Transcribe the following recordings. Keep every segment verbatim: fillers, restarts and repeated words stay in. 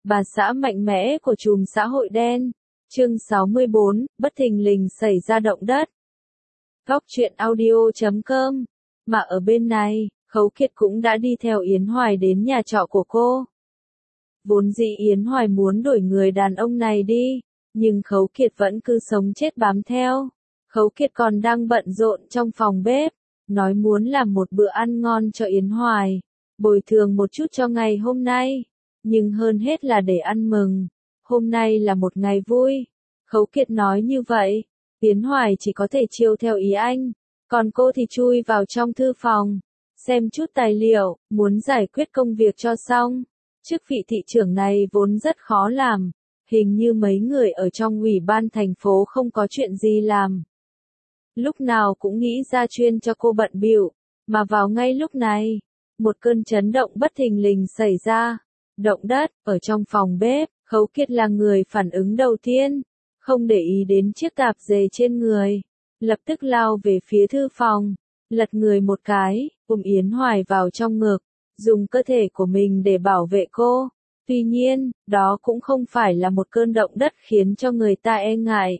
Bà xã mạnh mẽ của chùm xã hội đen. Chương sáu mươi bốn, bất thình lình xảy ra động đất. Góc truyện audio chấm com. Mà ở bên này, Khấu Kiệt cũng đã đi theo Yến Hoài đến nhà trọ của cô. Vốn dĩ Yến Hoài muốn đuổi người đàn ông này đi, nhưng Khấu Kiệt vẫn cứ sống chết bám theo. Khấu Kiệt còn đang bận rộn trong phòng bếp, nói muốn làm một bữa ăn ngon cho Yến Hoài, bồi thường một chút cho ngày hôm nay, nhưng hơn hết là để ăn mừng. Hôm nay là một ngày vui. Khấu Kiệt nói như vậy, Yến Hoài chỉ có thể chiêu theo ý anh, còn cô thì chui vào trong thư phòng, xem chút tài liệu, muốn giải quyết công việc cho xong. Chức vị thị trưởng này vốn rất khó làm, hình như mấy người ở trong ủy ban thành phố không có chuyện gì làm. Lúc nào cũng nghĩ ra chuyên cho cô bận bịu, mà vào ngay lúc này, một cơn chấn động bất thình lình xảy ra. Động đất, ở trong phòng bếp, Khấu Kiệt là người phản ứng đầu tiên, không để ý đến chiếc tạp dề trên người, lập tức lao về phía thư phòng, lật người một cái, ôm Yến Hoài vào trong ngực, dùng cơ thể của mình để bảo vệ cô. Tuy nhiên, đó cũng không phải là một cơn động đất khiến cho người ta e ngại.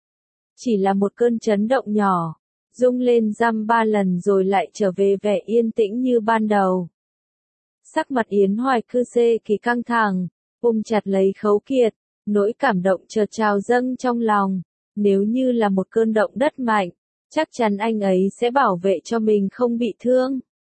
Chỉ là một cơn chấn động nhỏ, rung lên dăm ba lần rồi lại trở về vẻ yên tĩnh như ban đầu. Sắc mặt Yến Hoài cư xê kỳ căng thẳng, ôm chặt lấy Khấu Kiệt, nỗi cảm động chợt trào dâng trong lòng. Nếu như là một cơn động đất mạnh, chắc chắn anh ấy sẽ bảo vệ cho mình không bị thương.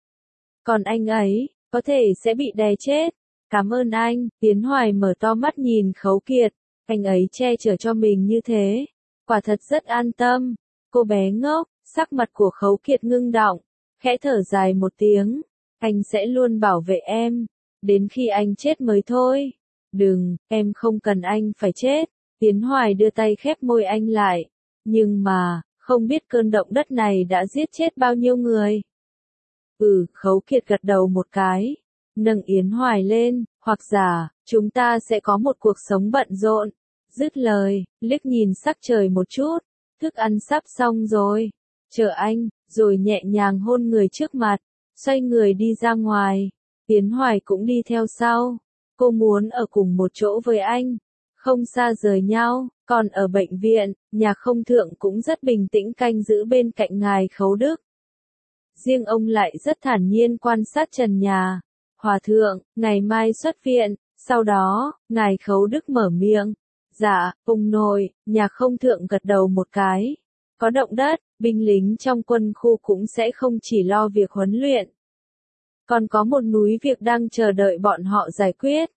Còn anh ấy, có thể sẽ bị đè chết. Cảm ơn anh. Yến Hoài mở to mắt nhìn Khấu Kiệt, anh ấy che chở cho mình như thế, quả thật rất an tâm. Cô bé ngốc, sắc mặt của Khấu Kiệt ngưng đọng, khẽ thở dài một tiếng. Anh sẽ luôn bảo vệ em, đến khi anh chết mới thôi. Đừng, em không cần anh phải chết. Yến Hoài đưa tay khép môi anh lại. Nhưng mà, không biết cơn động đất này đã giết chết bao nhiêu người. Ừ, Khấu Kiệt gật đầu một cái, nâng Yến Hoài lên, hoặc giả, chúng ta sẽ có một cuộc sống bận rộn. Dứt lời, liếc nhìn sắc trời một chút, thức ăn sắp xong rồi, chờ anh, rồi nhẹ nhàng hôn người trước mặt, xoay người đi ra ngoài. Yến Hoài cũng đi theo sau, cô muốn ở cùng một chỗ với anh, không xa rời nhau. Còn ở bệnh viện, nhà không thượng cũng rất bình tĩnh canh giữ bên cạnh ngài Khấu Đức. Riêng ông lại rất thản nhiên quan sát trần nhà. Hòa thượng, ngày mai xuất viện. Sau đó, ngài Khấu Đức mở miệng. Dạ, ông nội. Nhà không thượng gật đầu một cái. Có động đất, binh lính trong quân khu cũng sẽ không chỉ lo việc huấn luyện, còn có một núi việc đang chờ đợi bọn họ giải quyết.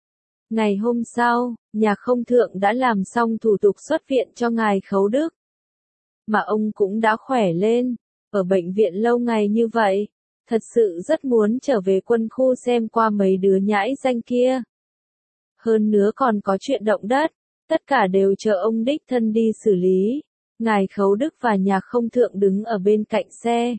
Ngày hôm sau, nhà không thượng đã làm xong thủ tục xuất viện cho ngài Khấu Đức. Mà ông cũng đã khỏe lên, ở bệnh viện lâu ngày như vậy, thật sự rất muốn trở về quân khu xem qua mấy đứa nhãi danh kia. Hơn nữa còn có chuyện động đất, tất cả đều chờ ông đích thân đi xử lý. Ngài Khấu Đức và nhà không thượng đứng ở bên cạnh xe.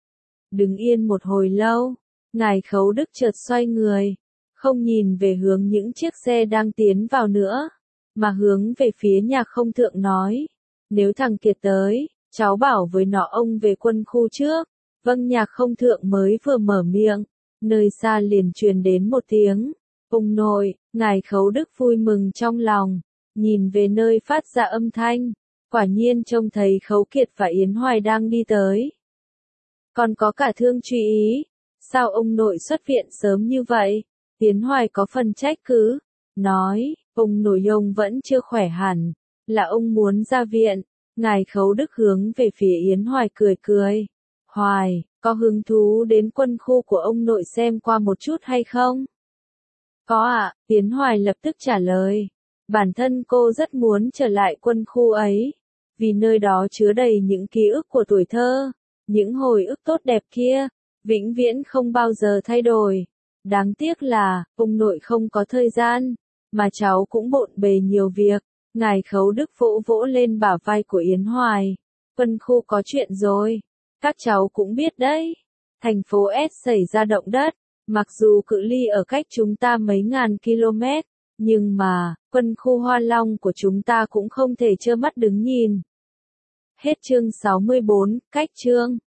Đứng yên một hồi lâu, ngài Khấu Đức chợt xoay người, không nhìn về hướng những chiếc xe đang tiến vào nữa, mà hướng về phía nhà không thượng nói. Nếu thằng Kiệt tới, cháu bảo với nó ông về quân khu trước. Vâng. Nhà không thượng mới vừa mở miệng, nơi xa liền truyền đến một tiếng. Ông nội. Ngài Khấu Đức vui mừng trong lòng, nhìn về nơi phát ra âm thanh, quả nhiên trông thấy Khấu Kiệt và Yến Hoài đang đi tới. Còn có cả Thương Truy Ý. Sao ông nội xuất viện sớm như vậy? Yến Hoài có phần trách cứ, nói, ông nội ông vẫn chưa khỏe hẳn, là ông muốn ra viện. Ngài Khấu Đức hướng về phía Yến Hoài cười cười. Hoài, có hứng thú đến quân khu của ông nội xem qua một chút hay không? Có ạ. Yến Hoài lập tức trả lời. Bản thân cô rất muốn trở lại quân khu ấy, vì nơi đó chứa đầy những ký ức của tuổi thơ, những hồi ức tốt đẹp kia, vĩnh viễn không bao giờ thay đổi. Đáng tiếc là, ông nội không có thời gian, mà cháu cũng bộn bề nhiều việc. Ngài Khấu Đức vỗ vỗ lên bả vai của Yến Hoài. Quân khu có chuyện rồi, các cháu cũng biết đấy. Thành phố S xảy ra động đất, mặc dù cự ly ở cách chúng ta mấy ngàn km, nhưng mà, quân khu Hoa Long của chúng ta cũng không thể trơ mắt đứng nhìn. Hết chương sáu mươi bốn, cách chương.